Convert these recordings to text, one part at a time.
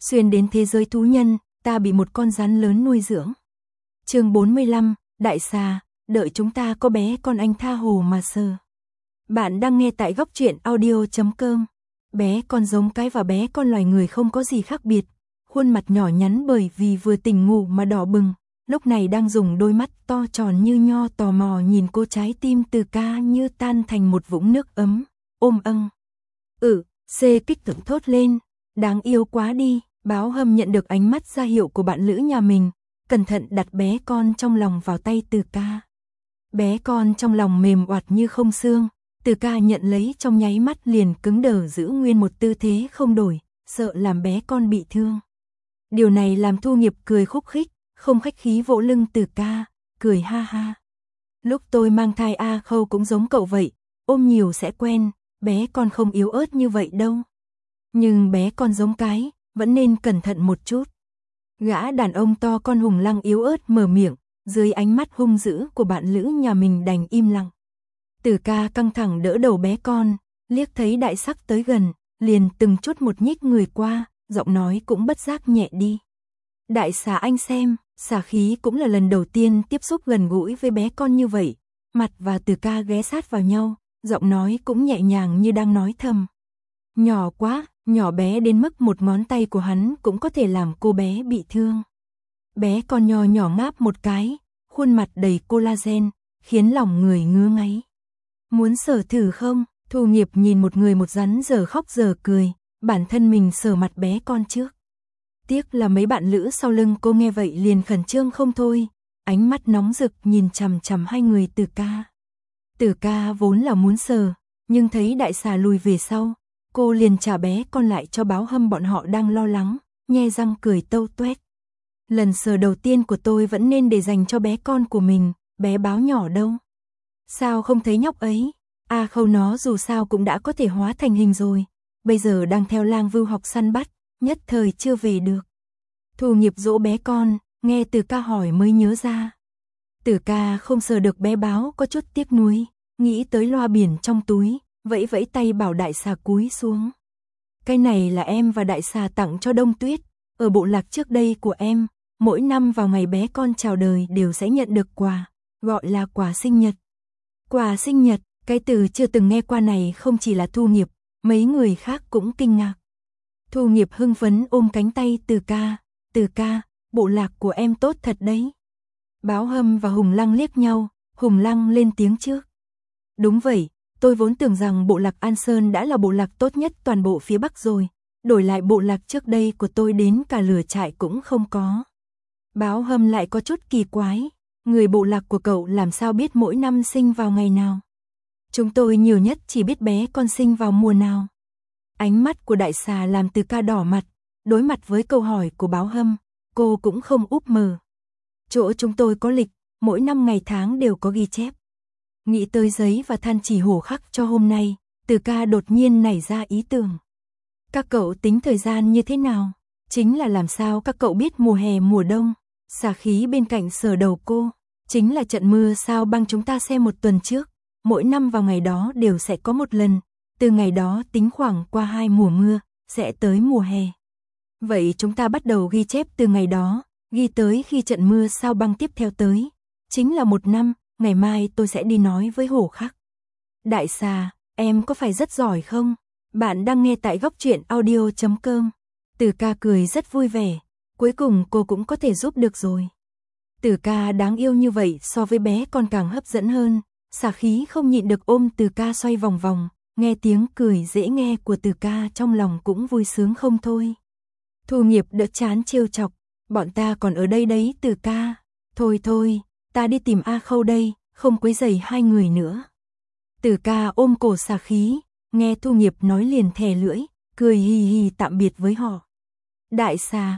Xuyên đến thế giới thú nhân, ta bị một con rắn lớn nuôi dưỡng. Chương 45, Đại xà, đợi chúng ta có bé con anh tha hồ mà sờ. Bạn đang nghe tại Góc Truyện Audio.com. Bé con giống cái và bé con loài người không có gì khác biệt. Khuôn mặt nhỏ nhắn bởi vì vừa tỉnh ngủ mà đỏ bừng, lúc này đang dùng đôi mắt to tròn như nho tò mò nhìn cô, trái tim Từ Ca như tan thành một vũng nước ấm. Ôm âng. Kích tưởng thốt lên. Đáng yêu quá đi. Báo Hâm nhận được ánh mắt ra hiệu của bạn lữ nhà mình, cẩn thận đặt bé con trong lòng vào tay Từ Ca. Bé con trong lòng mềm oặt như không xương, Từ Ca nhận lấy trong nháy mắt liền cứng đờ giữ nguyên một tư thế không đổi, sợ làm bé con bị thương. Điều này làm Thu Nghiệp cười khúc khích, không khách khí vỗ lưng Từ Ca, cười ha ha. Lúc tôi mang thai A Khâu cũng giống cậu vậy, ôm nhiều sẽ quen, bé con không yếu ớt như vậy đâu. Nhưng bé con giống cái, vẫn nên cẩn thận một chút. Gã đàn ông to con Hùng Lăng yếu ớt mở miệng, dưới ánh mắt hung dữ của bạn lữ nhà mình đành im lặng. Từ Ca căng thẳng đỡ đầu bé con, liếc thấy đại sắc tới gần, liền từng chút một nhích người qua, giọng nói cũng bất giác nhẹ đi. Đại xà anh xem, xà khí cũng là lần đầu tiên tiếp xúc gần gũi với bé con như vậy. Mặt và Từ Ca ghé sát vào nhau, giọng nói cũng nhẹ nhàng như đang nói thầm. Nhỏ quá, nhỏ bé đến mức một ngón tay của hắn cũng có thể làm cô bé bị thương. Bé con nho nhỏ ngáp một cái, khuôn mặt đầy collagen, khiến lòng người ngứa ngáy. Muốn sờ thử không? Thu Nghiệp nhìn một người một rắn giờ khóc giờ cười, bản thân mình sờ mặt bé con trước. Tiếc là mấy bạn lữ sau lưng cô nghe vậy liền khẩn trương không thôi, ánh mắt nóng rực nhìn chằm chằm hai người Từ Ca. Từ Ca vốn là muốn sờ, nhưng thấy đại xà lùi về sau, cô liền trả bé con lại cho Báo Hâm bọn họ đang lo lắng, nhe răng cười tâu tuét. Lần sờ đầu tiên của tôi vẫn nên để dành cho bé con của mình, bé Báo nhỏ đâu? Sao không thấy nhóc ấy? A Khâu nó dù sao cũng đã có thể hóa thành hình rồi, bây giờ đang theo Lang Vưu học săn bắt, nhất thời chưa về được. Thu Nghiệp dỗ bé con, nghe Từ Ca hỏi mới nhớ ra. Từ Ca không sờ được bé Báo có chút tiếc nuối, nghĩ tới loa biển trong túi, vẫy vẫy tay bảo đại xà cúi xuống. Cái này là em và đại xà tặng cho Đông Tuyết, ở bộ lạc trước đây của em, mỗi năm vào ngày bé con chào đời đều sẽ nhận được quà, gọi là quà sinh nhật. Quà sinh nhật, cái từ chưa từng nghe qua này không chỉ là Thu Nghiệp, mấy người khác cũng kinh ngạc. Thu Nghiệp hưng phấn ôm cánh tay Từ Ca, bộ lạc của em tốt thật đấy. Báo Hâm và Hùng Lăng liếc nhau, Hùng Lăng lên tiếng trước. Đúng vậy, tôi vốn tưởng rằng bộ lạc An Sơn đã là bộ lạc tốt nhất toàn bộ phía Bắc rồi, đổi lại bộ lạc trước đây của tôi đến cả lửa trại cũng không có. Báo Hâm lại có chút kỳ quái, người bộ lạc của cậu làm sao biết mỗi năm sinh vào ngày nào? Chúng tôi nhiều nhất chỉ biết bé con sinh vào mùa nào. Ánh mắt của đại xà làm Từ Ca đỏ mặt, đối mặt với câu hỏi của Báo Hâm, cô cũng không úp mờ. Chỗ chúng tôi có lịch, mỗi năm ngày tháng đều có ghi chép. Nghĩ tới giấy và than chỉ hổ khắc cho hôm nay, Từ Ca đột nhiên nảy ra ý tưởng. Các cậu tính thời gian như thế nào? Chính là làm sao các cậu biết mùa hè mùa đông? Xà khí bên cạnh sờ đầu cô. Chính là trận mưa sao băng chúng ta xem một tuần trước. Mỗi năm vào ngày đó đều sẽ có một lần. Từ ngày đó tính khoảng qua 2 mùa mưa, sẽ tới mùa hè. Vậy chúng ta bắt đầu ghi chép từ ngày đó, ghi tới khi trận mưa sao băng tiếp theo tới. Chính là 1 năm. Ngày mai tôi sẽ đi nói với hổ khắc. Đại xà, em có phải rất giỏi không? Bạn đang nghe tại Góc Truyện Audio.com. Từ Ca cười rất vui vẻ. Cuối cùng cô cũng có thể giúp được rồi. Từ Ca đáng yêu như vậy so với bé còn càng hấp dẫn hơn. Xà khí không nhịn được ôm Từ Ca xoay vòng vòng. Nghe tiếng cười dễ nghe của Từ Ca trong lòng cũng vui sướng không thôi. Thu Nghiệp đỡ chán trêu chọc. Bọn ta còn ở đây đấy Từ Ca. Thôi, ta đi tìm A Khâu đây, không quấy rầy hai người nữa. Từ Ca ôm cổ xà khí, nghe Thu Nghiệp nói liền thè lưỡi, cười hì hì tạm biệt với họ. Đại xà,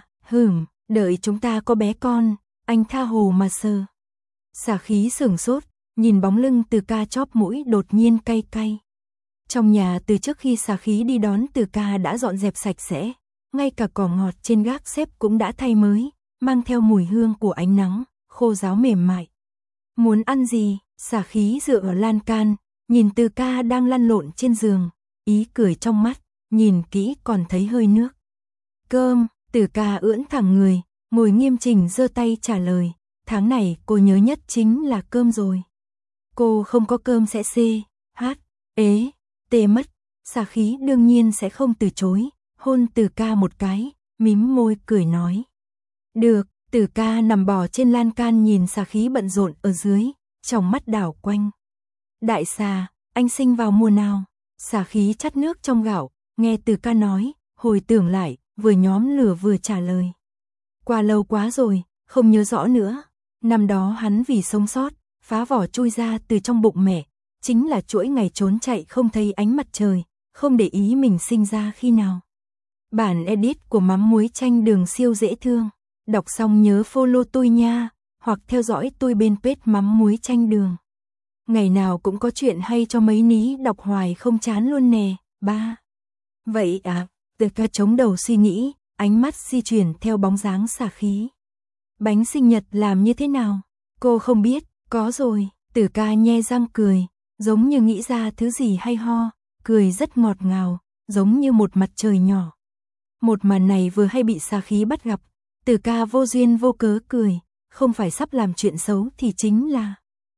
đợi chúng ta có bé con, anh tha hồ mà sờ. Xà khí sửng sốt, nhìn bóng lưng Từ Ca chóp mũi đột nhiên cay cay. Trong nhà từ trước khi xà khí đi đón Từ Ca đã dọn dẹp sạch sẽ, ngay cả cỏ ngọt trên gác xếp cũng đã thay mới, mang theo mùi hương của ánh nắng, khô ráo mềm mại. Muốn ăn gì? Xà khí dựa ở lan can, nhìn Từ Ca đang lăn lộn trên giường, ý cười trong mắt, nhìn kỹ còn thấy hơi nước. Cơm, Tử ca ưỡn thẳng người, ngồi nghiêm chỉnh giơ tay trả lời, tháng này cô nhớ nhất chính là cơm rồi. Cô không có cơm sẽ tê mất. Xà khí đương nhiên sẽ không từ chối, hôn Tử ca một cái, mím môi cười nói. Được, Tử ca nằm bò trên lan can nhìn xà khí bận rộn ở dưới, trong mắt đảo quanh. Đại xà, anh sinh vào mùa nào? Xà khí chắt nước trong gạo, nghe Tử ca nói, hồi tưởng lại, vừa nhóm lửa vừa trả lời. Qua lâu quá rồi, không nhớ rõ nữa. Năm đó hắn vì sống sót, phá vỏ chui ra từ trong bụng mẹ, chính là chuỗi ngày trốn chạy không thấy ánh mặt trời, không để ý mình sinh ra khi nào. Bản edit của mắm muối chanh đường siêu dễ thương. Đọc xong nhớ follow tôi nha, hoặc theo dõi tôi bên page mắm muối chanh đường. Ngày nào cũng có chuyện hay cho mấy ní đọc hoài không chán luôn nè. 3. Vậy à, Tử ca chống đầu suy nghĩ, ánh mắt di chuyển theo bóng dáng xà khí. Bánh sinh nhật làm như thế nào? Cô không biết, có rồi. Tử ca nhe răng cười, giống như nghĩ ra thứ gì hay ho, cười rất ngọt ngào, giống như một mặt trời nhỏ. Một màn này vừa hay bị xà khí bắt gặp, Tử ca vô duyên vô cớ cười, không phải sắp làm chuyện xấu thì chính là...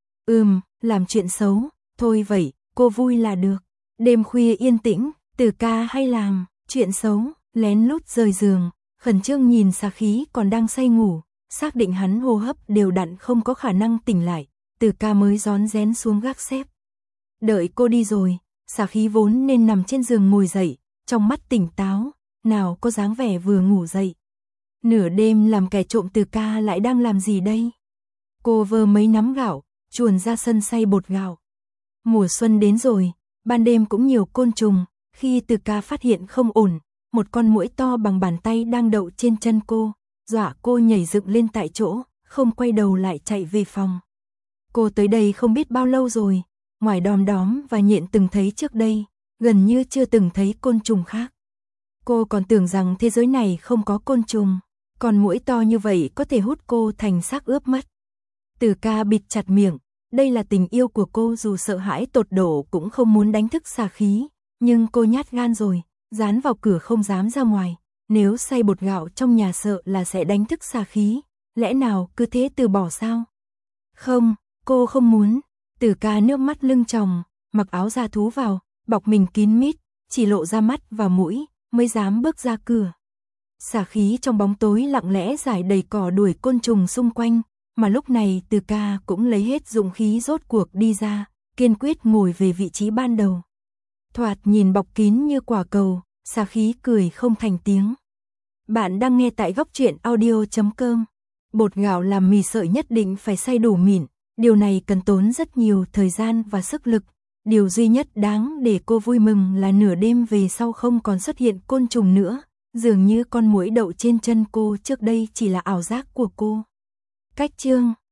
làm chuyện xấu, thôi vậy, cô vui là được. Đêm khuya yên tĩnh, Tử ca hay làm chuyện xấu, lén lút rời giường, khẩn trương nhìn xà khí còn đang say ngủ, xác định hắn hô hấp đều đặn không có khả năng tỉnh lại, Tử ca mới rón rén xuống gác xếp. Đợi cô đi rồi, xà khí vốn nên nằm trên giường ngồi dậy, trong mắt tỉnh táo, nào có dáng vẻ vừa ngủ dậy. Nửa đêm làm kẻ trộm Tử ca lại đang làm gì đây? Cô vơ mấy nắm gạo, chuồn ra sân xay bột gạo. Mùa xuân đến rồi, ban đêm cũng nhiều côn trùng, khi Tử ca phát hiện không ổn, một con muỗi to bằng bàn tay đang đậu trên chân cô, dọa cô nhảy dựng lên tại chỗ, không quay đầu lại chạy về phòng. Cô tới đây không biết bao lâu rồi, ngoài đom đóm và nhện từng thấy trước đây, gần như chưa từng thấy côn trùng khác. Cô còn tưởng rằng thế giới này không có côn trùng, còn muỗi to như vậy có thể hút cô thành xác ướp mất. Tử ca bịt chặt miệng, đây là tình yêu của cô, dù sợ hãi tột độ cũng không muốn đánh thức xà khí, nhưng cô nhát gan rồi, dán vào cửa không dám ra ngoài, nếu xay bột gạo trong nhà sợ là sẽ đánh thức xà khí, lẽ nào cứ thế từ bỏ sao? Không, cô không muốn. Tử ca nước mắt lưng tròng, mặc áo da thú vào, bọc mình kín mít, chỉ lộ ra mắt và mũi, mới dám bước ra cửa. Xà khí trong bóng tối lặng lẽ rải đầy cỏ đuổi côn trùng xung quanh, mà lúc này Tử ca cũng lấy hết dũng khí rốt cuộc đi ra, kiên quyết ngồi về vị trí ban đầu. Thoạt nhìn bọc kín như quả cầu, xà khí cười không thành tiếng. Bạn đang nghe tại góc truyện audio.com. Bột gạo làm mì sợi nhất định phải xay đủ mịn, điều này cần tốn rất nhiều thời gian và sức lực. Điều duy nhất đáng để cô vui mừng là nửa đêm về sau không còn xuất hiện côn trùng nữa, dường như con muỗi đậu trên chân cô trước đây chỉ là ảo giác của cô. Cách chương